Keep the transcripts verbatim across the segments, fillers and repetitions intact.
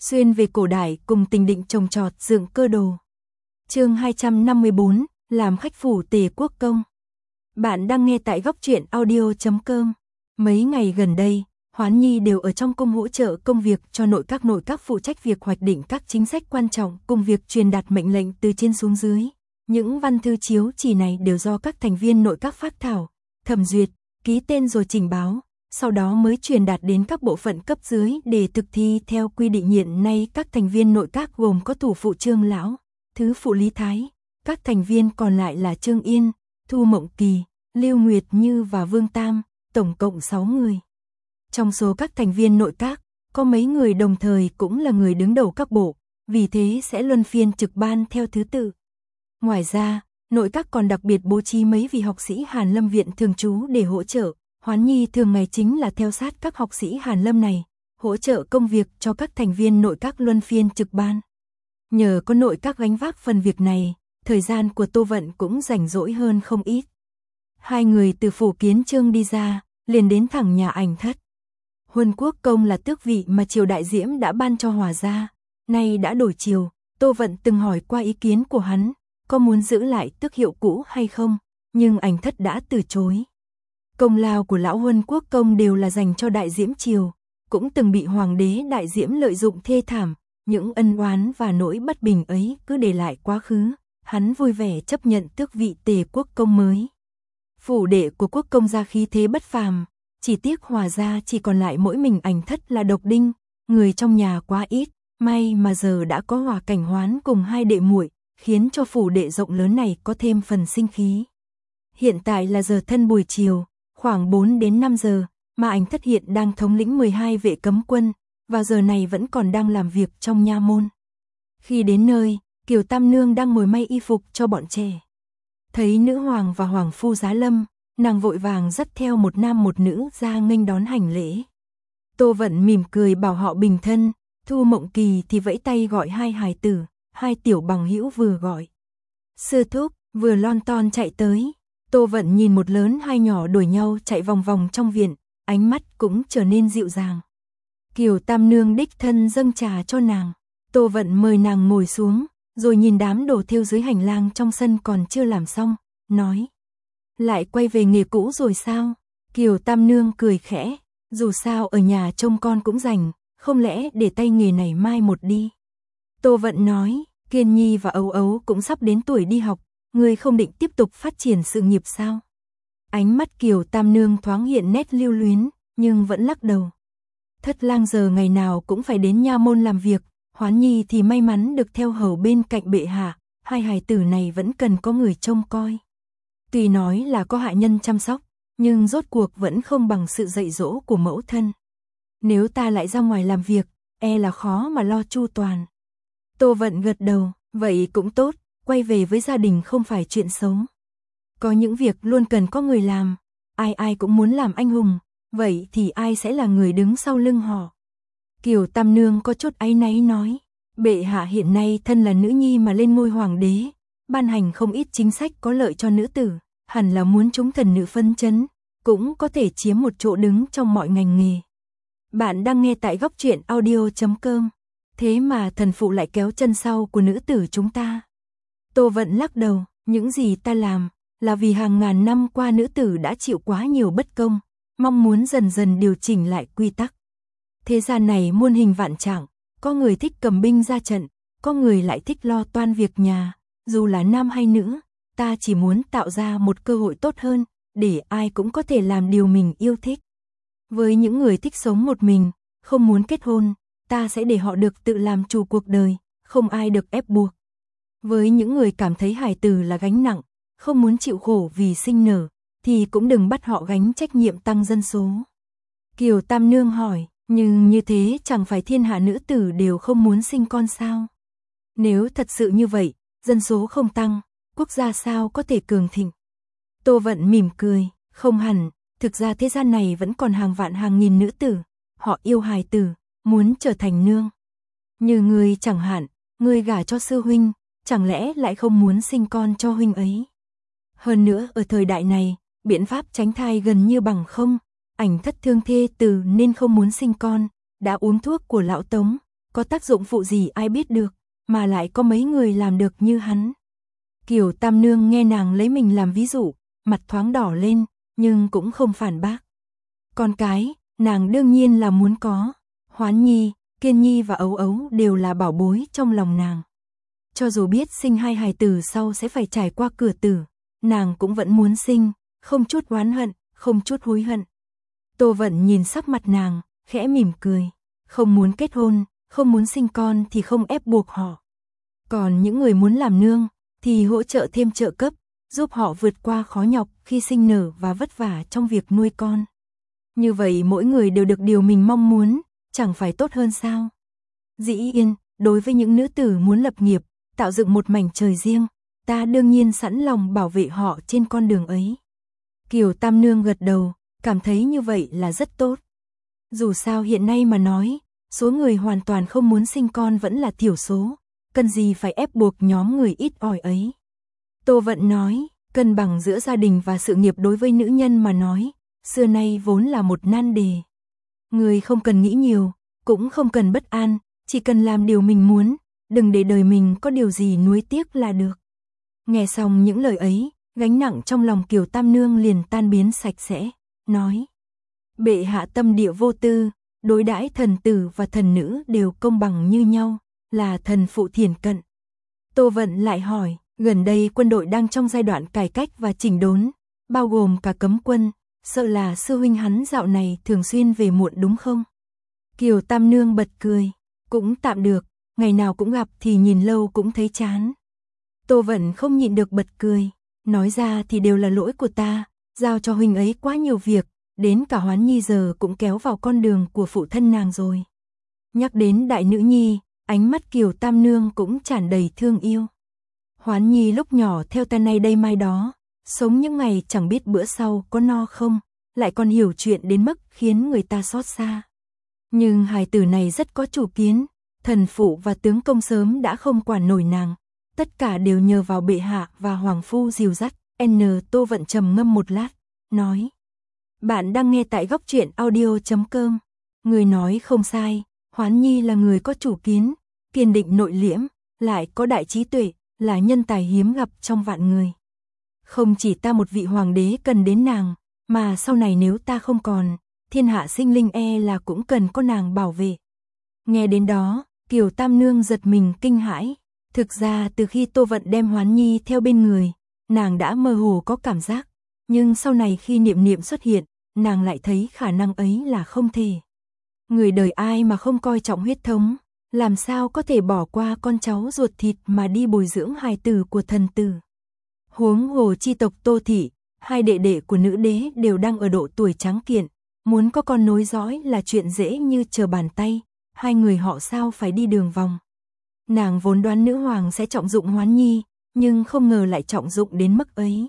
Xuyên về cổ đại cùng Tình Định trồng trọt dựng cơ đồ. Chương hai trăm năm mươi bốn, làm khách phủ Tề Quốc công. Bạn đang nghe tại góc truyện audio chấm com. Mấy ngày gần đây, Hoán Nhi đều ở trong cung hỗ trợ công việc cho nội các nội các phụ trách việc hoạch định các chính sách quan trọng cùng việc truyền đạt mệnh lệnh từ trên xuống dưới. Những văn thư chiếu chỉ này đều do các thành viên nội các phát thảo, thẩm duyệt, ký tên rồi trình báo, sau đó mới truyền đạt đến các bộ phận cấp dưới để thực thi theo quy định. Hiện nay các thành viên nội các gồm có thủ phụ Trương Lão, thứ phụ Lý Thái, các thành viên còn lại là Trương Yên, Thu Mộng Kỳ, Lưu Nguyệt Như và Vương Tam, tổng cộng sáu người. Trong số các thành viên nội các, có mấy người đồng thời cũng là người đứng đầu các bộ, vì thế sẽ luân phiên trực ban theo thứ tự. Ngoài ra, nội các còn đặc biệt bố trí mấy vị học sĩ Hàn Lâm viện thường trú để hỗ trợ. Hoán Nhi thường ngày chính là theo sát các học sĩ Hàn Lâm này, hỗ trợ công việc cho các thành viên nội các luân phiên trực ban. Nhờ có nội các gánh vác phần việc này, thời gian của Tô Vận cũng rảnh rỗi hơn không ít. Hai người từ phủ Kiến Chương đi ra, liền đến thẳng nhà Ảnh Thất. Huân Quốc công là tước vị mà triều đại Diễm đã ban cho Hòa gia, nay đã đổi triều. Tô Vận từng hỏi qua ý kiến của hắn, có muốn giữ lại tước hiệu cũ hay không, nhưng Ảnh Thất đã từ chối. Công lao của lão Huân Quốc công đều là dành cho đại Diễm triều, cũng từng bị hoàng đế đại Diễm lợi dụng thê thảm, những ân oán và nỗi bất bình ấy cứ để lại quá khứ, hắn vui vẻ chấp nhận tước vị Tề Quốc công mới. Phủ đệ của Quốc công gia khí thế bất phàm, chỉ tiếc Hòa gia chỉ còn lại mỗi mình Ảnh Thất là độc đinh, người trong nhà quá ít, may mà giờ đã có Hòa Cảnh Hoán cùng hai đệ muội, khiến cho phủ đệ rộng lớn này có thêm phần sinh khí. Hiện tại là giờ thân buổi chiều, khoảng bốn đến năm giờ, mà Ảnh Thất hiện đang thống lĩnh mười hai vệ cấm quân, vào giờ này vẫn còn đang làm việc trong nha môn. Khi đến nơi, Kiều Tam Nương đang ngồi may y phục cho bọn trẻ. Thấy nữ hoàng và hoàng phu giá lâm, nàng vội vàng dắt theo một nam một nữ ra nghênh đón hành lễ. Tô Vận mỉm cười bảo họ bình thân, Thu Mộng Kỳ thì vẫy tay gọi hai hài tử, hai tiểu bằng hữu vừa gọi. Sư thúc, vừa lon ton chạy tới. Tô Vận nhìn một lớn hai nhỏ đuổi nhau chạy vòng vòng trong viện, ánh mắt cũng trở nên dịu dàng. Kiều Tam Nương đích thân dâng trà cho nàng. Tô Vận mời nàng ngồi xuống, rồi nhìn đám đồ thêu dưới hành lang trong sân còn chưa làm xong, nói. Lại quay về nghề cũ rồi sao? Kiều Tam Nương cười khẽ, dù sao ở nhà trông con cũng rảnh, không lẽ để tay nghề này mai một đi. Tô Vận nói, Kiên Nhi và Ấu Ấu cũng sắp đến tuổi đi học, ngươi không định tiếp tục phát triển sự nghiệp sao? Ánh mắt Kiều Tam Nương thoáng hiện nét lưu luyến, nhưng vẫn lắc đầu. Thất lang giờ ngày nào cũng phải đến nha môn làm việc, Hoán Nhi thì may mắn được theo hầu bên cạnh bệ hạ, hai hài tử này vẫn cần có người trông coi. Tuy nói là có hạ nhân chăm sóc, nhưng rốt cuộc vẫn không bằng sự dạy dỗ của mẫu thân. Nếu ta lại ra ngoài làm việc, e là khó mà lo chu toàn. Tô Vận gật đầu, vậy cũng tốt. Quay về với gia đình không phải chuyện xấu. Có những việc luôn cần có người làm, ai ai cũng muốn làm anh hùng, vậy thì ai sẽ là người đứng sau lưng họ? Kiều Tam Nương có chút áy náy nói, bệ hạ hiện nay thân là nữ nhi mà lên ngôi hoàng đế, ban hành không ít chính sách có lợi cho nữ tử, hẳn là muốn chúng thần nữ phấn chấn, cũng có thể chiếm một chỗ đứng trong mọi ngành nghề. Bạn đang nghe tại góc truyện audio chấm com, thế mà thần phụ lại kéo chân sau của nữ tử chúng ta. Tô Vận lắc đầu, những gì ta làm, là vì hàng ngàn năm qua nữ tử đã chịu quá nhiều bất công, mong muốn dần dần điều chỉnh lại quy tắc. Thế gian này muôn hình vạn trạng, có người thích cầm binh ra trận, có người lại thích lo toan việc nhà, dù là nam hay nữ, ta chỉ muốn tạo ra một cơ hội tốt hơn, để ai cũng có thể làm điều mình yêu thích. Với những người thích sống một mình, không muốn kết hôn, ta sẽ để họ được tự làm chủ cuộc đời, không ai được ép buộc. Với những người cảm thấy hài tử là gánh nặng, không muốn chịu khổ vì sinh nở, thì cũng đừng bắt họ gánh trách nhiệm tăng dân số. Kiều Tam Nương hỏi, nhưng như thế chẳng phải thiên hạ nữ tử đều không muốn sinh con sao? Nếu thật sự như vậy, dân số không tăng, quốc gia sao có thể cường thịnh? Tô Vận mỉm cười, không hẳn, thực ra thế gian này vẫn còn hàng vạn hàng nghìn nữ tử, họ yêu hài tử, muốn trở thành nương. Như ngươi chẳng hạn, ngươi gả cho sư huynh, chẳng lẽ lại không muốn sinh con cho huynh ấy? Hơn nữa ở thời đại này, biện pháp tránh thai gần như bằng không, Ảnh Thất thương thê tử nên không muốn sinh con, đã uống thuốc của lão Tống, có tác dụng phụ gì ai biết được, mà lại có mấy người làm được như hắn. Kiều Tam Nương nghe nàng lấy mình làm ví dụ, mặt thoáng đỏ lên, nhưng cũng không phản bác. Con cái, nàng đương nhiên là muốn có. Hoán Nhi, Kiên Nhi và Ấu Ấu đều là bảo bối trong lòng nàng. Cho dù biết sinh hai hài tử sau sẽ phải trải qua cửa tử, nàng cũng vẫn muốn sinh, không chút oán hận, không chút hối hận. Tô Vận nhìn sắc mặt nàng, khẽ mỉm cười. Không muốn kết hôn, không muốn sinh con thì không ép buộc họ. Còn những người muốn làm nương, thì hỗ trợ thêm trợ cấp, giúp họ vượt qua khó nhọc khi sinh nở và vất vả trong việc nuôi con. Như vậy mỗi người đều được điều mình mong muốn, chẳng phải tốt hơn sao? Dĩ yên, đối với những nữ tử muốn lập nghiệp, tạo dựng một mảnh trời riêng, ta đương nhiên sẵn lòng bảo vệ họ trên con đường ấy. Kiều Tam Nương gật đầu, cảm thấy như vậy là rất tốt. Dù sao hiện nay mà nói, số người hoàn toàn không muốn sinh con vẫn là thiểu số, cần gì phải ép buộc nhóm người ít ỏi ấy. Tô Vận nói, cân bằng giữa gia đình và sự nghiệp đối với nữ nhân mà nói, xưa nay vốn là một nan đề. Người không cần nghĩ nhiều, cũng không cần bất an, chỉ cần làm điều mình muốn, đừng để đời mình có điều gì nuối tiếc là được. Nghe xong những lời ấy, gánh nặng trong lòng Kiều Tam Nương liền tan biến sạch sẽ, nói: bệ hạ tâm địa vô tư, đối đãi thần tử và thần nữ đều công bằng như nhau, là thần phụ thiển cận. Tô Vận lại hỏi, gần đây quân đội đang trong giai đoạn cải cách và chỉnh đốn, bao gồm cả cấm quân, sợ là sư huynh hắn dạo này thường xuyên về muộn đúng không? Kiều Tam Nương bật cười, cũng tạm được, ngày nào cũng gặp thì nhìn lâu cũng thấy chán. Tô Vận không nhịn được bật cười, nói ra thì đều là lỗi của ta, giao cho huynh ấy quá nhiều việc, đến cả Hoán Nhi giờ cũng kéo vào con đường của phụ thân nàng rồi. Nhắc đến đại nữ nhi, ánh mắt Kiều Tam Nương cũng tràn đầy thương yêu. Hoán Nhi lúc nhỏ theo ta nay đây mai đó, sống những ngày chẳng biết bữa sau có no không, lại còn hiểu chuyện đến mức khiến người ta xót xa. Nhưng hài tử này rất có chủ kiến, thần phụ và tướng công sớm đã không quản nổi nàng, tất cả đều nhờ vào bệ hạ và hoàng phu dìu dắt. N Tô Vận trầm ngâm một lát, nói: bạn đang nghe tại góc truyện audio chấm com. Người nói không sai, Hoán Nhi là người có chủ kiến, kiên định nội liễm, lại có đại trí tuệ, là nhân tài hiếm gặp trong vạn người. Không chỉ ta một vị hoàng đế cần đến nàng, mà sau này nếu ta không còn, thiên hạ sinh linh e là cũng cần có nàng bảo vệ. Nghe đến đó, Kiều Tam Nương giật mình kinh hãi. Thực ra từ khi Tô Vận đem Hoán Nhi theo bên người, nàng đã mơ hồ có cảm giác, nhưng sau này khi Niệm Niệm xuất hiện, nàng lại thấy khả năng ấy là không thể. Người đời ai mà không coi trọng huyết thống, làm sao có thể bỏ qua con cháu ruột thịt mà đi bồi dưỡng hài tử của thần tử. Huống hồ chi tộc Tô thị, hai đệ đệ của nữ đế đều đang ở độ tuổi tráng kiện, muốn có con nối dõi là chuyện dễ như trở bàn tay, hai người họ sao phải đi đường vòng. Nàng vốn đoán nữ hoàng sẽ trọng dụng Hoán Nhi, nhưng không ngờ lại trọng dụng đến mức ấy.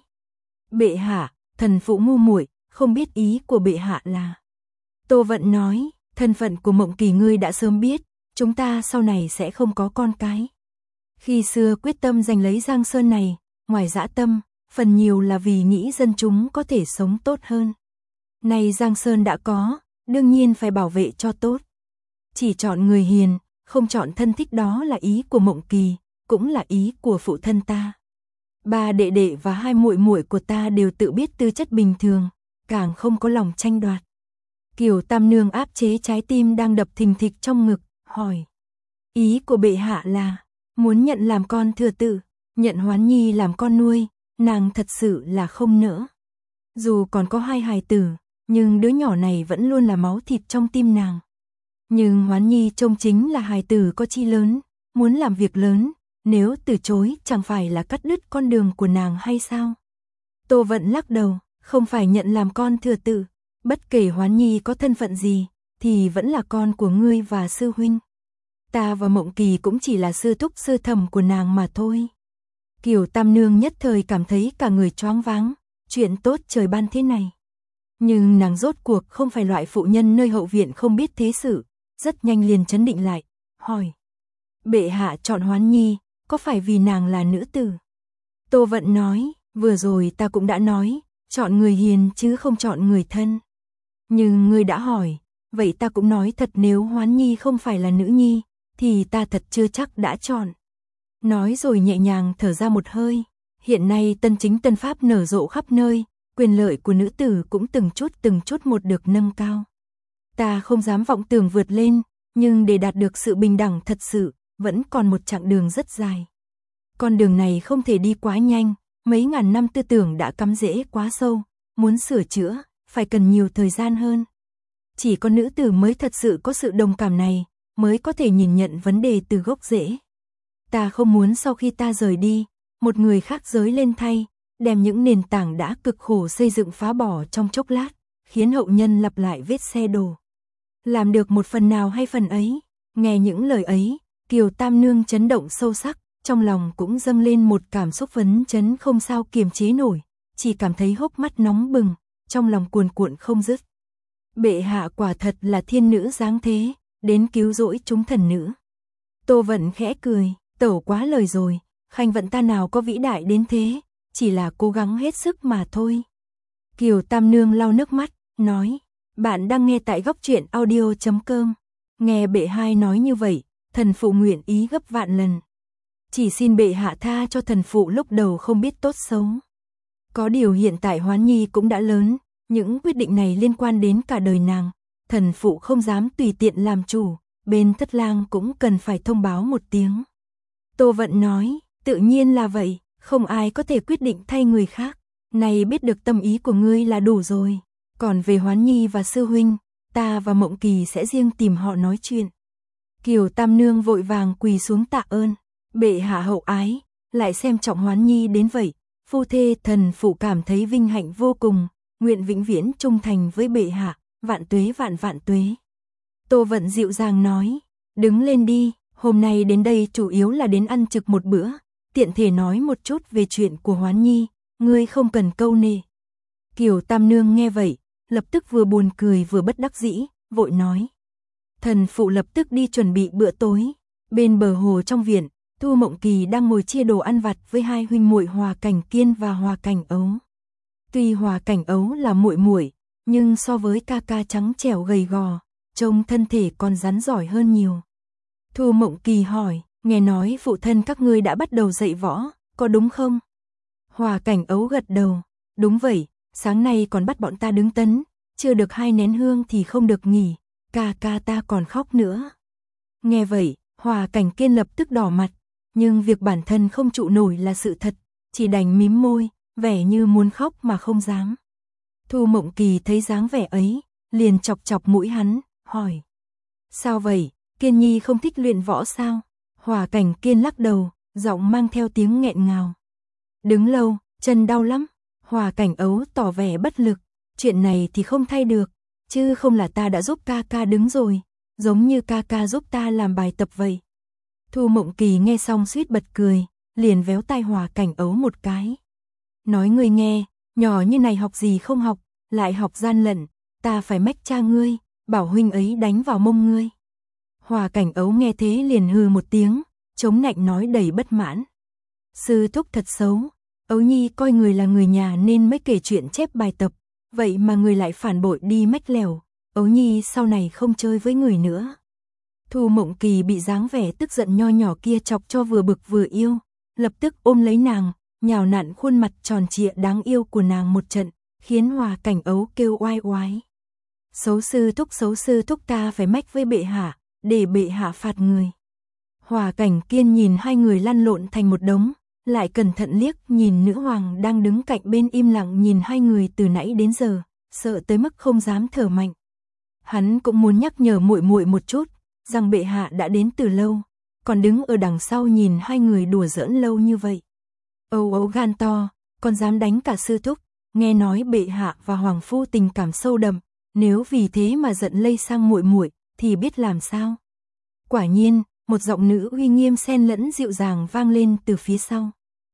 Bệ hạ, thần phụ ngu muội, không biết ý của bệ hạ là. Tô Vận nói, thân phận của Mộng Kỳ ngươi đã sớm biết, chúng ta sau này sẽ không có con cái. Khi xưa quyết tâm giành lấy Giang Sơn này, ngoài dã tâm, phần nhiều là vì nghĩ dân chúng có thể sống tốt hơn. Nay Giang Sơn đã có, đương nhiên phải bảo vệ cho tốt. Chỉ chọn người hiền, không chọn thân thích, đó là ý của Mộng Kỳ, cũng là ý của phụ thân ta. Ba đệ đệ và hai muội muội của ta đều tự biết tư chất bình thường, càng không có lòng tranh đoạt. Kiều Tam Nương áp chế trái tim đang đập thình thịch trong ngực, hỏi: ý của bệ hạ là muốn nhận làm con thừa tự, nhận Hoán Nhi làm con nuôi, nàng thật sự là không nỡ. Dù còn có hai hài tử, nhưng đứa nhỏ này vẫn luôn là máu thịt trong tim nàng. Nhưng Hoán Nhi trông chính là hài tử có chi lớn, muốn làm việc lớn, nếu từ chối chẳng phải là cắt đứt con đường của nàng hay sao? Tô Vận lắc đầu, không phải nhận làm con thừa tự, bất kể Hoán Nhi có thân phận gì, thì vẫn là con của ngươi và sư huynh. Ta và Mộng Kỳ cũng chỉ là sư thúc sư thẩm của nàng mà thôi. Kiều Tam Nương nhất thời cảm thấy cả người choáng váng, chuyện tốt trời ban thế này. Nhưng nàng rốt cuộc không phải loại phụ nhân nơi hậu viện không biết thế sự, rất nhanh liền trấn định lại, hỏi: bệ hạ chọn Hoán Nhi, có phải vì nàng là nữ tử? Tô Vận nói, vừa rồi ta cũng đã nói, chọn người hiền chứ không chọn người thân. Nhưng ngươi đã hỏi, vậy ta cũng nói thật, nếu Hoán Nhi không phải là nữ nhi, thì ta thật chưa chắc đã chọn. Nói rồi nhẹ nhàng thở ra một hơi. Hiện nay tân chính tân pháp nở rộ khắp nơi, quyền lợi của nữ tử cũng từng chút từng chút một được nâng cao. Ta không dám vọng tưởng vượt lên, nhưng để đạt được sự bình đẳng thật sự, vẫn còn một chặng đường rất dài. Con đường này không thể đi quá nhanh, mấy ngàn năm tư tưởng đã cắm rễ quá sâu, muốn sửa chữa, phải cần nhiều thời gian hơn. Chỉ có nữ tử mới thật sự có sự đồng cảm này, mới có thể nhìn nhận vấn đề từ gốc rễ. Ta không muốn sau khi ta rời đi, một người khác giới lên thay, đem những nền tảng đã cực khổ xây dựng phá bỏ trong chốc lát, khiến hậu nhân lặp lại vết xe đổ. Làm được một phần nào hay phần ấy, nghe những lời ấy, Kiều Tam Nương chấn động sâu sắc, trong lòng cũng dâng lên một cảm xúc phấn chấn không sao kiềm chế nổi, chỉ cảm thấy hốc mắt nóng bừng, trong lòng cuồn cuộn không dứt. Bệ hạ quả thật là thiên nữ dáng thế, đến cứu rỗi chúng thần nữ. Tô Vận khẽ cười, tẩu quá lời rồi, khanh vận ta nào có vĩ đại đến thế, chỉ là cố gắng hết sức mà thôi. Kiều Tam Nương lau nước mắt, nói, bạn đang nghe tại góc truyện audio chấm com. Nghe bệ hai nói như vậy, thần phụ nguyện ý gấp vạn lần. Chỉ xin bệ hạ tha cho thần phụ lúc đầu không biết tốt xấu. Có điều hiện tại Hoán Nhi cũng đã lớn, những quyết định này liên quan đến cả đời nàng, thần phụ không dám tùy tiện làm chủ, bên thất lang cũng cần phải thông báo một tiếng. Tô Vận nói, tự nhiên là vậy, không ai có thể quyết định thay người khác, này biết được tâm ý của ngươi là đủ rồi, còn về Hoán Nhi và sư huynh, ta và Mộng Kỳ sẽ riêng tìm họ nói chuyện. Kiều Tam Nương vội vàng quỳ xuống tạ ơn, bệ hạ hậu ái, lại xem trọng Hoán Nhi đến vậy, phu thê thần phụ cảm thấy vinh hạnh vô cùng, nguyện vĩnh viễn trung thành với bệ hạ, vạn tuế vạn vạn tuế. Tô Vận dịu dàng nói, đứng lên đi, hôm nay đến đây chủ yếu là đến ăn trực một bữa, tiện thể nói một chút về chuyện của Hoán Nhi, ngươi không cần câu nệ. Kiều Tam Nương nghe vậy, lập tức vừa buồn cười vừa bất đắc dĩ, vội nói. Thần phụ lập tức đi chuẩn bị bữa tối, bên bờ hồ trong viện, Thu Mộng Kỳ đang ngồi chia đồ ăn vặt với hai huynh muội Hòa Cảnh Kiên và Hòa Cảnh Ấu. Tuy Hòa Cảnh Ấu là muội muội, nhưng so với ca ca trắng trẻo gầy gò, trông thân thể còn rắn giỏi hơn nhiều. Thu Mộng Kỳ hỏi, nghe nói phụ thân các ngươi đã bắt đầu dạy võ, có đúng không? Hòa Cảnh Ấu gật đầu, đúng vậy, sáng nay còn bắt bọn ta đứng tấn, chưa được hai nén hương thì không được nghỉ, ca ca ta còn khóc nữa. Nghe vậy, Hòa Cảnh Kiên lập tức đỏ mặt, nhưng việc bản thân không trụ nổi là sự thật, chỉ đành mím môi, vẻ như muốn khóc mà không dám. Thu Mộng Kỳ thấy dáng vẻ ấy, liền chọc chọc mũi hắn, hỏi. Sao vậy, Kiên Nhi không thích luyện võ sao? Hòa Cảnh Kiên lắc đầu, giọng mang theo tiếng nghẹn ngào. Đứng lâu, chân đau lắm. Hòa Cảnh Ấu tỏ vẻ bất lực, chuyện này thì không thay được, chứ không là ta đã giúp ca ca đứng rồi, giống như ca ca giúp ta làm bài tập vậy. Thu Mộng Kỳ nghe xong suýt bật cười, liền véo tai Hòa Cảnh Ấu một cái. Nói ngươi nghe, nhỏ như này học gì không học, lại học gian lận, ta phải mách cha ngươi, bảo huynh ấy đánh vào mông ngươi. Hòa Cảnh Ấu nghe thế liền hừ một tiếng, chống nạnh nói đầy bất mãn. Sư thúc thật xấu, Ấu Nhi coi người là người nhà nên mới kể chuyện chép bài tập, vậy mà người lại phản bội đi mách lèo, Ấu Nhi sau này không chơi với người nữa. Thu Mộng Kỳ bị dáng vẻ tức giận nho nhỏ kia chọc cho vừa bực vừa yêu, lập tức ôm lấy nàng, nhào nặn khuôn mặt tròn trịa đáng yêu của nàng một trận, khiến Hòa Cảnh Ấu kêu oai oái. Xấu sư thúc xấu sư thúc ta phải mách với bệ hạ, để bệ hạ phạt người. Hòa Cảnh Kiên nhìn hai người lăn lộn thành một đống, lại cẩn thận liếc nhìn nữ hoàng đang đứng cạnh bên im lặng nhìn hai người từ nãy đến giờ, sợ tới mức không dám thở mạnh. Hắn cũng muốn nhắc nhở muội muội một chút, rằng bệ hạ đã đến từ lâu, còn đứng ở đằng sau nhìn hai người đùa giỡn lâu như vậy. Âu Âu gan to, còn dám đánh cả sư thúc, nghe nói bệ hạ và hoàng phu tình cảm sâu đậm, nếu vì thế mà giận lây sang muội muội thì biết làm sao. Quả nhiên, một giọng nữ uy nghiêm xen lẫn dịu dàng vang lên từ phía sau.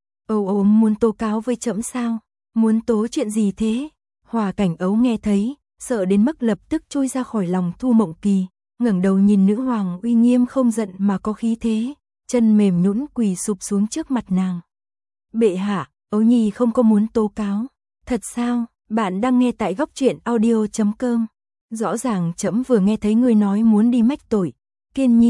Âu Âu muốn tố cáo với trẫm sao? Muốn tố chuyện gì thế? Hòa Cảnh Ấu nghe thấy, sợ đến mức lập tức trôi ra khỏi lòng Thu Mộng Kỳ, ngẩng đầu nhìn nữ hoàng uy nghiêm không giận mà có khí thế, chân mềm nhũn quỳ sụp xuống trước mặt nàng. Bệ hạ, Ấu Nhi không có muốn tố cáo. Thật sao? Bạn đang nghe tại góc truyện audio chấm com. Rõ ràng trẫm vừa nghe thấy ngươi nói muốn đi mách tội. Kiên Nhi,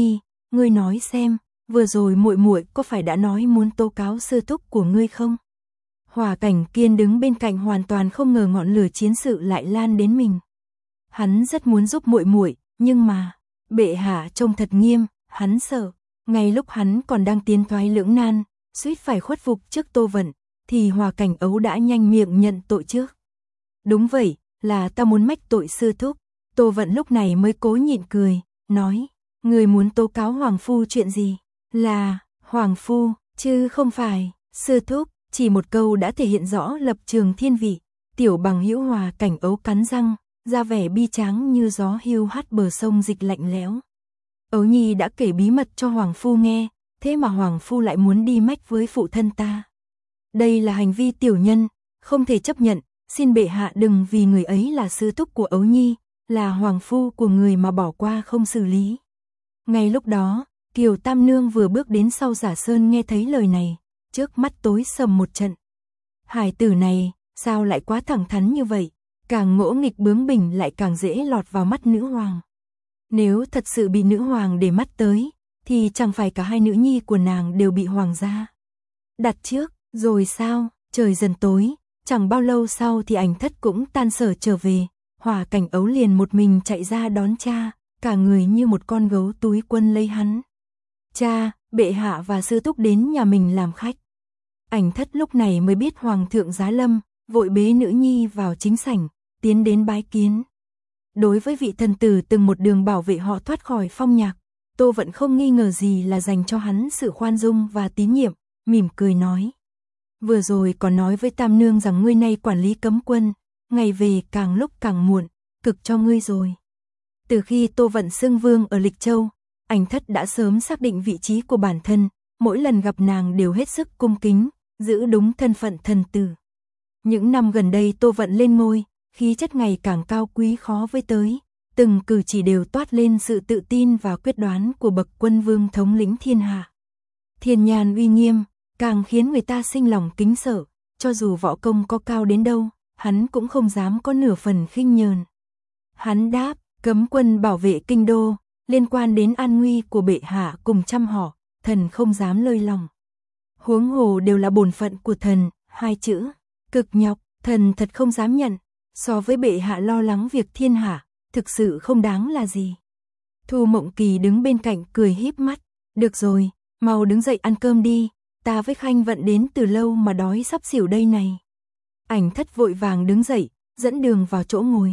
ngươi nói xem, vừa rồi muội muội có phải đã nói muốn tố cáo sư thúc của ngươi không? Hòa Cảnh Kiên đứng bên cạnh hoàn toàn không ngờ ngọn lửa chiến sự lại lan đến mình. Hắn rất muốn giúp muội muội, nhưng mà, bệ hạ trông thật nghiêm, hắn sợ, ngay lúc hắn còn đang tiến thoái lưỡng nan, suýt phải khuất phục trước Tô Vận, thì Hòa Cảnh Ấu đã nhanh miệng nhận tội trước. Đúng vậy, là ta muốn mách tội sư thúc. Tô Vận lúc này mới cố nhịn cười, nói, người muốn tố cáo Hoàng Phu chuyện gì? Là, Hoàng Phu, chứ không phải, sư thúc, chỉ một câu đã thể hiện rõ lập trường thiên vị. Tiểu bằng hữu Hòa Cảnh Ấu cắn răng, ra vẻ bi tráng như gió hiu hắt bờ sông dịch lạnh lẽo. Ấu Nhi đã kể bí mật cho Hoàng Phu nghe, thế mà Hoàng Phu lại muốn đi mách với phụ thân ta. Đây là hành vi tiểu nhân, không thể chấp nhận, xin bệ hạ đừng vì người ấy là sư thúc của Ấu Nhi, là Hoàng Phu của người mà bỏ qua không xử lý. Ngay lúc đó, Kiều Tam Nương vừa bước đến sau Giả Sơn nghe thấy lời này, trước mắt tối sầm một trận. Hải tử này, sao lại quá thẳng thắn như vậy, càng ngỗ nghịch bướng bỉnh lại càng dễ lọt vào mắt nữ hoàng. Nếu thật sự bị nữ hoàng để mắt tới, thì chẳng phải cả hai nữ nhi của nàng đều bị hoàng gia đặt trước, rồi sao? Trời dần tối, chẳng bao lâu sau thì Ảnh Thất cũng tan sở trở về, Hòa Cảnh Ấu liền một mình chạy ra đón cha, cả người như một con gấu túi quân lấy hắn. Cha, bệ hạ và sư thúc đến nhà mình làm khách. Ảnh Thất lúc này mới biết hoàng thượng giá lâm, vội bế nữ nhi vào chính sảnh, tiến đến bái kiến. Đối với vị thần tử từng một đường bảo vệ họ thoát khỏi phong nhạc, Tô Vận không nghi ngờ gì là dành cho hắn sự khoan dung và tín nhiệm, mỉm cười nói. Vừa rồi còn nói với Tam Nương rằng ngươi nay quản lý cấm quân, ngày về càng lúc càng muộn, cực cho ngươi rồi. Từ khi Tô Vận xưng vương ở Lịch Châu, Ảnh Thất đã sớm xác định vị trí của bản thân, mỗi lần gặp nàng đều hết sức cung kính, giữ đúng thân phận thần tử. Những năm gần đây Tô Vận lên ngôi, khí chất ngày càng cao quý khó với tới, từng cử chỉ đều toát lên sự tự tin và quyết đoán của bậc quân vương thống lĩnh thiên hạ. Thiên nhàn uy nghiêm, càng khiến người ta sinh lòng kính sợ, cho dù võ công có cao đến đâu, hắn cũng không dám có nửa phần khinh nhờn. Hắn đáp, cấm quân bảo vệ kinh đô, liên quan đến an nguy của bệ hạ cùng trăm họ, thần không dám lơi lòng. Huống hồ đều là bổn phận của thần, hai chữ, cực nhọc, thần thật không dám nhận, so với bệ hạ lo lắng việc thiên hạ, thực sự không đáng là gì. Thu Mộng Kỳ đứng bên cạnh cười híp mắt, được rồi, mau đứng dậy ăn cơm đi, ta với Khanh Vận đến từ lâu mà đói sắp xỉu đây này. Ảnh Thất vội vàng đứng dậy, dẫn đường vào chỗ ngồi.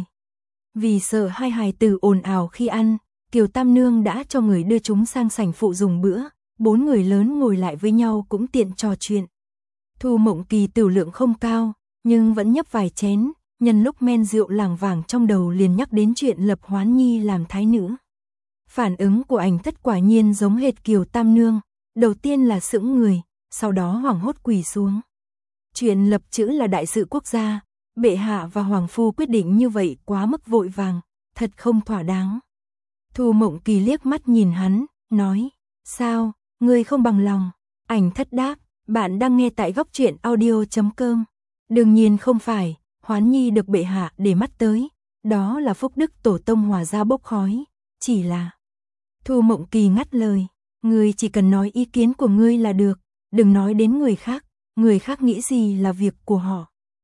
Vì sợ hai hài tử ồn ào khi ăn, Kiều Tam Nương đã cho người đưa chúng sang sảnh phụ dùng bữa, bốn người lớn ngồi lại với nhau cũng tiện trò chuyện. Thu Mộng Kỳ tiểu lượng không cao, nhưng vẫn nhấp vài chén, nhân lúc men rượu lảng vảng trong đầu liền nhắc đến chuyện lập Hoán Nhi làm thái nữ. Phản ứng của Ảnh Thất quả nhiên giống hệt Kiều Tam Nương, đầu tiên là sững người, sau đó hoảng hốt quỳ xuống. Chuyện lập chữ là đại sự quốc gia, bệ hạ và hoàng phu quyết định như vậy quá mức vội vàng, thật không thỏa đáng. Thu Mộng Kỳ liếc mắt nhìn hắn, nói, sao, ngươi không bằng lòng? Ảnh Thất đáp, bạn đang nghe tại góc truyện audio chấm com. Đương nhiên không phải, Hoán Nhi được bệ hạ để mắt tới, đó là phúc đức tổ tông Hòa gia bốc khói, chỉ là... Thu Mộng Kỳ ngắt lời, ngươi chỉ cần nói ý kiến của ngươi là được, đừng nói đến người khác, người khác nghĩ gì là việc của họ.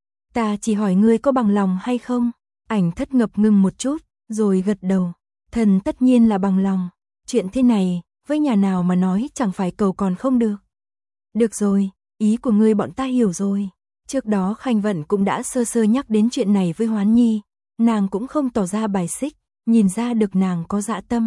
Ta chỉ hỏi ngươi có bằng lòng hay không? Ảnh Thất ngập ngừng một chút, rồi gật đầu, thần tất nhiên là bằng lòng, chuyện thế này, với nhà nào mà nói chẳng phải cầu còn không được. Được rồi, ý của ngươi bọn ta hiểu rồi. Trước đó Khanh Vận cũng đã sơ sơ nhắc đến chuyện này với Hoán Nhi, nàng cũng không tỏ ra bài xích, nhìn ra được nàng có dã tâm.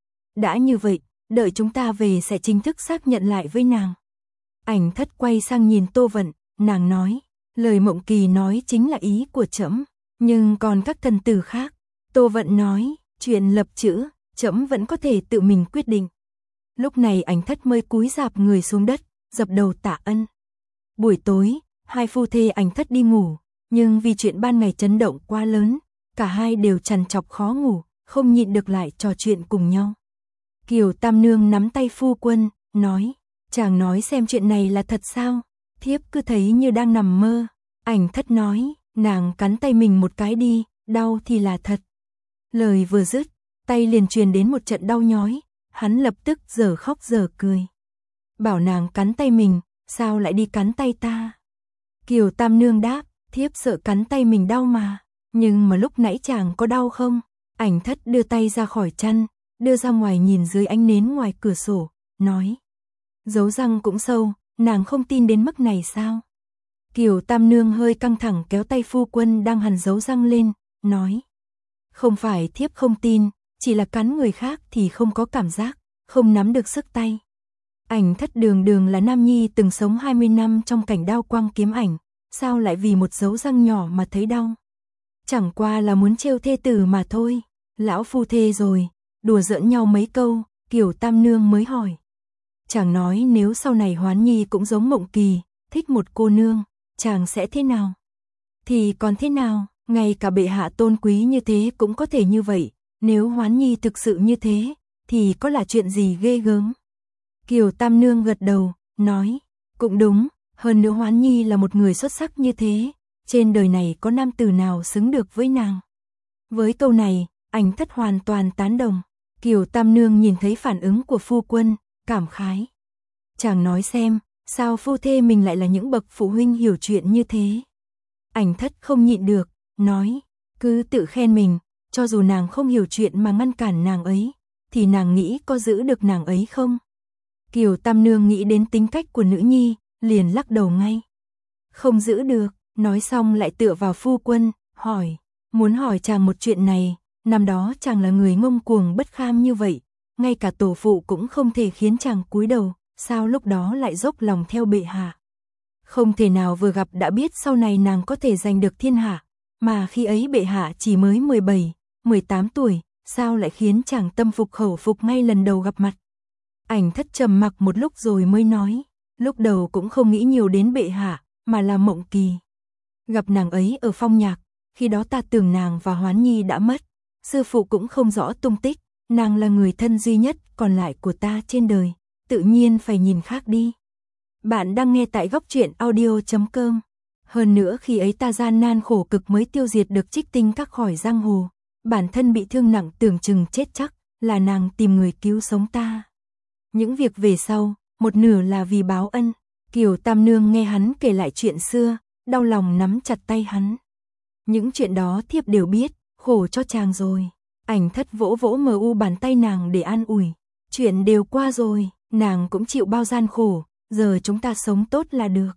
Đã như vậy, đợi chúng ta về sẽ chính thức xác nhận lại với nàng. Ảnh Thất quay sang nhìn Tô Vận, nàng nói, lời Mộng Kỳ nói chính là ý của trẫm, nhưng còn các thần tử khác. Tô Vận nói, chuyện lập chữ, trẫm vẫn có thể tự mình quyết định. Lúc này Ảnh Thất mới cúi rạp người xuống đất, dập đầu tạ ân. Buổi tối, hai phu thê Ảnh Thất đi ngủ, nhưng vì chuyện ban ngày chấn động quá lớn, cả hai đều trằn trọc khó ngủ, không nhịn được lại trò chuyện cùng nhau. Kiều Tam Nương nắm tay phu quân, nói, chàng nói xem chuyện này là thật sao? Thiếp cứ thấy như đang nằm mơ. Ảnh Thất nói, nàng cắn tay mình một cái đi, đau thì là thật. Lời vừa dứt, tay liền truyền đến một trận đau nhói, Hắn lập tức giờ khóc giờ cười. Bảo nàng cắn tay mình, sao lại đi cắn tay ta? Kiều Tam Nương đáp, thiếp sợ cắn tay mình đau mà. Nhưng mà lúc nãy chàng có đau không? Ảnh Thất đưa tay ra khỏi chăn, đưa ra ngoài nhìn dưới ánh nến ngoài cửa sổ, nói. Dấu răng cũng sâu, nàng không tin đến mức này sao? Kiều Tam Nương hơi căng thẳng kéo tay phu quân đang hằn dấu răng lên, nói. Không phải thiếp không tin, chỉ là cắn người khác thì không có cảm giác, không nắm được sức tay. Ảnh Thất đường đường là nam nhi từng sống hai mươi năm trong cảnh đao quang kiếm ảnh, sao lại vì một dấu răng nhỏ mà thấy đau? Chẳng qua là muốn trêu thê tử mà thôi. Lão phu thê rồi, đùa giỡn nhau mấy câu, Kiều Tam Nương mới hỏi. Chàng nói nếu sau này Hoán Nhi cũng giống Mộng Kỳ, thích một cô nương, chàng sẽ thế nào? Thì còn thế nào, ngay cả bệ hạ tôn quý như thế cũng có thể như vậy, nếu Hoán Nhi thực sự như thế, thì có là chuyện gì ghê gớm? Kiều Tam Nương gật đầu, nói, cũng đúng, hơn nữa Hoán Nhi là một người xuất sắc như thế, trên đời này có nam tử nào xứng được với nàng. Với câu này, Ảnh Thất hoàn toàn tán đồng. Kiều Tam Nương nhìn thấy phản ứng của phu quân, cảm khái. Chàng nói xem, sao phu thê mình lại là những bậc phụ huynh hiểu chuyện như thế? Ảnh Thất không nhịn được, nói, cứ tự khen mình, cho dù nàng không hiểu chuyện mà ngăn cản nàng ấy, thì nàng nghĩ có giữ được nàng ấy không? Kiều Tam Nương nghĩ đến tính cách của nữ nhi, liền lắc đầu ngay. Không giữ được, nói xong lại tựa vào phu quân, hỏi, muốn hỏi chàng một chuyện này, năm đó chàng là người ngông cuồng bất kham như vậy, ngay cả tổ phụ cũng không thể khiến chàng cúi đầu, sao lúc đó lại dốc lòng theo bệ hạ? Không thể nào vừa gặp đã biết sau này nàng có thể giành được thiên hạ, mà khi ấy bệ hạ chỉ mới mười bảy, mười tám tuổi, sao lại khiến chàng tâm phục khẩu phục ngay lần đầu gặp mặt? Ảnh Thất trầm mặc một lúc rồi mới nói, lúc đầu cũng không nghĩ nhiều đến bệ hạ, mà là Mộng Kỳ. Gặp nàng ấy ở phong nhạc, khi đó ta tưởng nàng và Hoán Nhi đã mất, sư phụ cũng không rõ tung tích, nàng là người thân duy nhất còn lại của ta trên đời, tự nhiên phải nhìn khác đi. Bạn đang nghe tại góc truyện audio chấm com. Hơn nữa khi ấy ta gian nan khổ cực mới tiêu diệt được Trích Tinh Các khỏi giang hồ, bản thân bị thương nặng tưởng chừng chết chắc, là nàng tìm người cứu sống ta. Những việc về sau, một nửa là vì báo ân. Kiều Tam Nương nghe hắn kể lại chuyện xưa, đau lòng nắm chặt tay hắn. Những chuyện đó thiếp đều biết, khổ cho chàng rồi. Ảnh Thất vỗ vỗ mờ u bàn tay nàng để an ủi. Chuyện đều qua rồi, nàng cũng chịu bao gian khổ, giờ chúng ta sống tốt là được.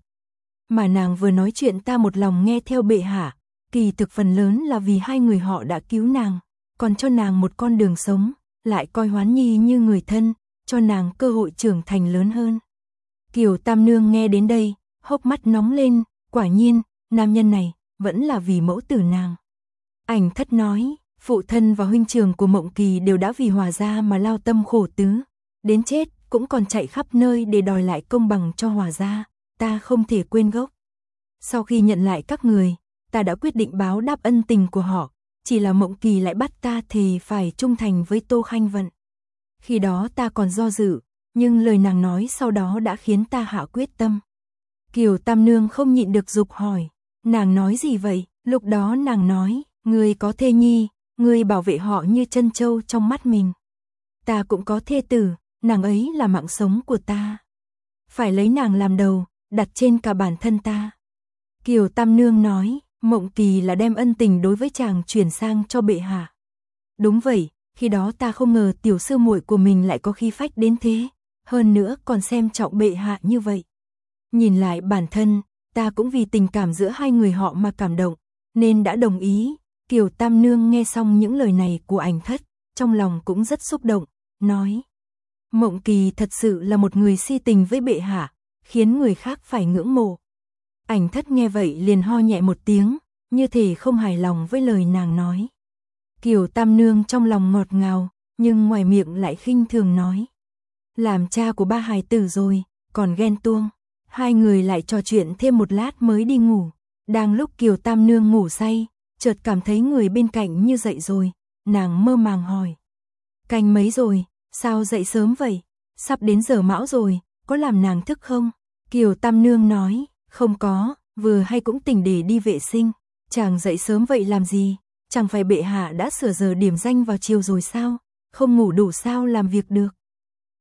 Mà nàng vừa nói chuyện ta một lòng nghe theo bệ hạ, kỳ thực phần lớn là vì hai người họ đã cứu nàng, còn cho nàng một con đường sống, lại coi Hoán Nhi như người thân, cho nàng cơ hội trưởng thành lớn hơn. Kiều Tam Nương nghe đến đây, hốc mắt nóng lên, quả nhiên, nam nhân này, vẫn là vì mẫu tử nàng. Ảnh Thất nói, phụ thân và huynh trưởng của Mộng Kỳ đều đã vì Hòa gia mà lao tâm khổ tứ, đến chết cũng còn chạy khắp nơi để đòi lại công bằng cho Hòa gia, ta không thể quên gốc. Sau khi nhận lại các người, ta đã quyết định báo đáp ân tình của họ, chỉ là Mộng Kỳ lại bắt ta thề phải trung thành với Tô Khanh Vận. Khi đó ta còn do dự, nhưng lời nàng nói sau đó đã khiến ta hạ quyết tâm. Kiều Tam Nương không nhịn được giục hỏi, nàng nói gì vậy? Lúc đó nàng nói, ngươi có thê nhi, ngươi bảo vệ họ như chân châu trong mắt mình. Ta cũng có thê tử, nàng ấy là mạng sống của ta. Phải lấy nàng làm đầu, đặt trên cả bản thân ta. Kiều Tam Nương nói, Mộng Kỳ là đem ân tình đối với chàng chuyển sang cho bệ hạ. Đúng vậy, khi đó ta không ngờ tiểu sư muội của mình lại có khí phách đến thế, hơn nữa còn xem trọng bệ hạ như vậy. Nhìn lại bản thân, ta cũng vì tình cảm giữa hai người họ mà cảm động, nên đã đồng ý. Kiều Tam Nương nghe xong những lời này của Ảnh Thất, trong lòng cũng rất xúc động, nói. Mộng Kỳ thật sự là một người si tình với bệ hạ, khiến người khác phải ngưỡng mộ. Ảnh Thất nghe vậy liền ho nhẹ một tiếng, như thể không hài lòng với lời nàng nói. Kiều Tam Nương trong lòng ngọt ngào, nhưng ngoài miệng lại khinh thường nói. Làm cha của ba hài tử rồi, còn ghen tuông. Hai người lại trò chuyện thêm một lát mới đi ngủ. Đang lúc Kiều Tam Nương ngủ say, chợt cảm thấy người bên cạnh như dậy rồi, nàng mơ màng hỏi. Canh mấy rồi, sao dậy sớm vậy? Sắp đến giờ mão rồi, có làm nàng thức không? Kiều Tam Nương nói, không có, vừa hay cũng tỉnh để đi vệ sinh. Chàng dậy sớm vậy làm gì? Chẳng phải bệ hạ đã sửa giờ điểm danh vào chiều rồi sao? Không ngủ đủ sao làm việc được?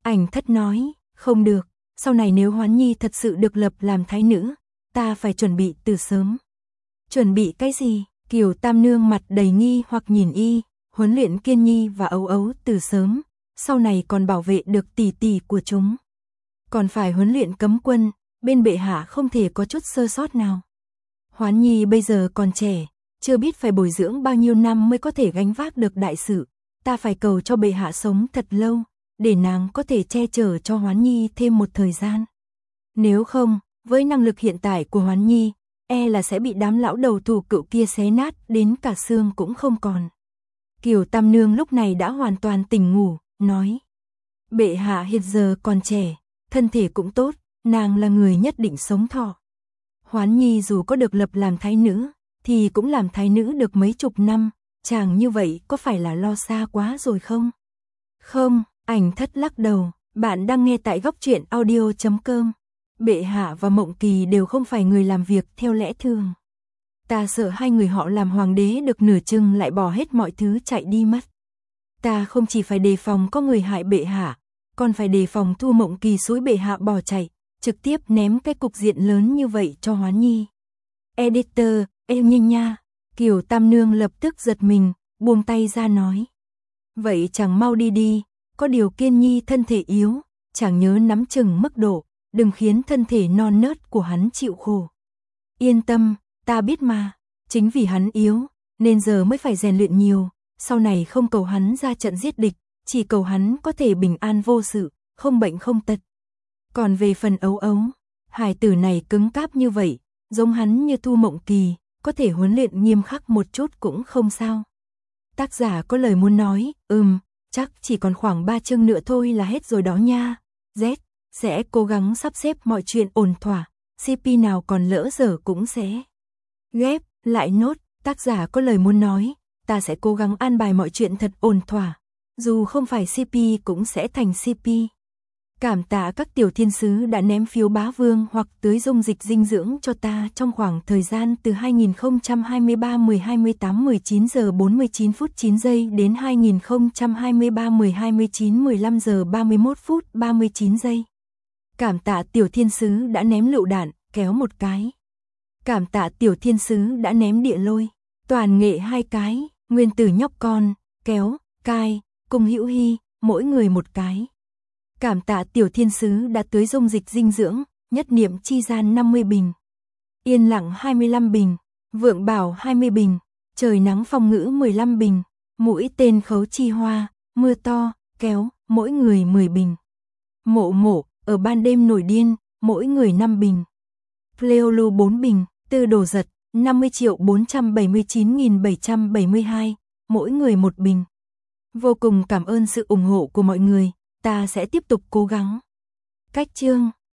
Ảnh Thất nói, không được, sau này nếu Hoán Nhi thật sự được lập làm thái nữ, ta phải chuẩn bị từ sớm. Chuẩn bị cái gì? Kiều Tam Nương mặt đầy nghi hoặc nhìn y, huấn luyện Kiên Nhi và Ấu Ấu từ sớm, sau này còn bảo vệ được tỷ tỷ của chúng. Còn phải huấn luyện cấm quân, bên bệ hạ không thể có chút sơ sót nào. Hoán Nhi bây giờ còn trẻ, chưa biết phải bồi dưỡng bao nhiêu năm mới có thể gánh vác được đại sự, ta phải cầu cho bệ hạ sống thật lâu, để nàng có thể che chở cho Hoán Nhi thêm một thời gian. Nếu không, với năng lực hiện tại của Hoán Nhi, e là sẽ bị đám lão đầu thủ cựu kia xé nát đến cả xương cũng không còn. Kiều Tam Nương lúc này đã hoàn toàn tỉnh ngủ, nói: bệ hạ hiện giờ còn trẻ, thân thể cũng tốt, nàng là người nhất định sống thọ. Hoán Nhi dù có được lập làm thái nữ, thì cũng làm thái nữ được mấy chục năm, chàng như vậy có phải là lo xa quá rồi không? Không, Ảnh Thất lắc đầu, bạn đang nghe tại góc truyện audio chấm com. Bệ hạ và Mộng Kỳ đều không phải người làm việc theo lẽ thường. Ta sợ hai người họ làm hoàng đế được nửa chừng lại bỏ hết mọi thứ chạy đi mất. Ta không chỉ phải đề phòng có người hại bệ hạ, còn phải đề phòng Thu Mộng Kỳ xúi bệ hạ bỏ chạy, trực tiếp ném cái cục diện lớn như vậy cho Hoán Nhi. Editor, em nhanh nha. Kiều Tam Nương lập tức giật mình, buông tay ra nói: vậy chẳng mau đi đi, có điều Kiên Nhi thân thể yếu, chẳng nhớ nắm chừng mức độ, đừng khiến thân thể non nớt của hắn chịu khổ. Yên tâm, ta biết mà, chính vì hắn yếu, nên giờ mới phải rèn luyện nhiều, sau này không cầu hắn ra trận giết địch, chỉ cầu hắn có thể bình an vô sự, không bệnh không tật. Còn về phần Ấu Ấu, hài tử này cứng cáp như vậy, giống hắn như Thu Mộng Kỳ, có thể huấn luyện nghiêm khắc một chút cũng không sao. Tác giả có lời muốn nói, ừm, chắc chỉ còn khoảng ba chương nữa thôi là hết rồi đó nha. Z sẽ cố gắng sắp xếp mọi chuyện ổn thỏa, xê pê nào còn lỡ dở cũng sẽ ghép lại nốt. Tác giả có lời muốn nói, ta sẽ cố gắng an bài mọi chuyện thật ổn thỏa, dù không phải xê pê cũng sẽ thành xê pê. Cảm tạ các tiểu thiên sứ đã ném phiếu bá vương hoặc tưới dung dịch dinh dưỡng cho ta trong khoảng thời gian từ hai nghìn không trăm hai mươi ba mười hai mươi tám mười chín giờ bốn mươi chín phút chín giây đến hai nghìn không trăm hai mươi ba mười hai mươi chín mười lăm giờ ba mươi mốt phút ba mươi chín giây. Cảm tạ tiểu thiên sứ đã ném lựu đạn, kéo một cái. Cảm tạ tiểu thiên sứ đã ném địa lôi, toàn nghệ hai cái, nguyên tử nhóc con, kéo, cai, cùng Hữu Hy, mỗi người một cái. Cảm tạ tiểu thiên sứ đã tưới dung dịch dinh dưỡng, nhất niệm chi gian năm mươi bình. Yên lặng hai mươi lăm bình, vượng bảo hai mươi bình, trời nắng phong ngữ mười lăm bình, mũi tên khấu chi hoa, mưa to, kéo, mỗi người mười bình. Mộ mộ, ở ban đêm nổi điên, mỗi người năm bình. Pleolu bốn bình, tư đồ giật, năm mươi triệu bốn trăm bảy mươi chín nghìn bảy trăm bảy mươi hai, mỗi người một bình. Vô cùng cảm ơn sự ủng hộ của mọi người, ta sẽ tiếp tục cố gắng. Cách chương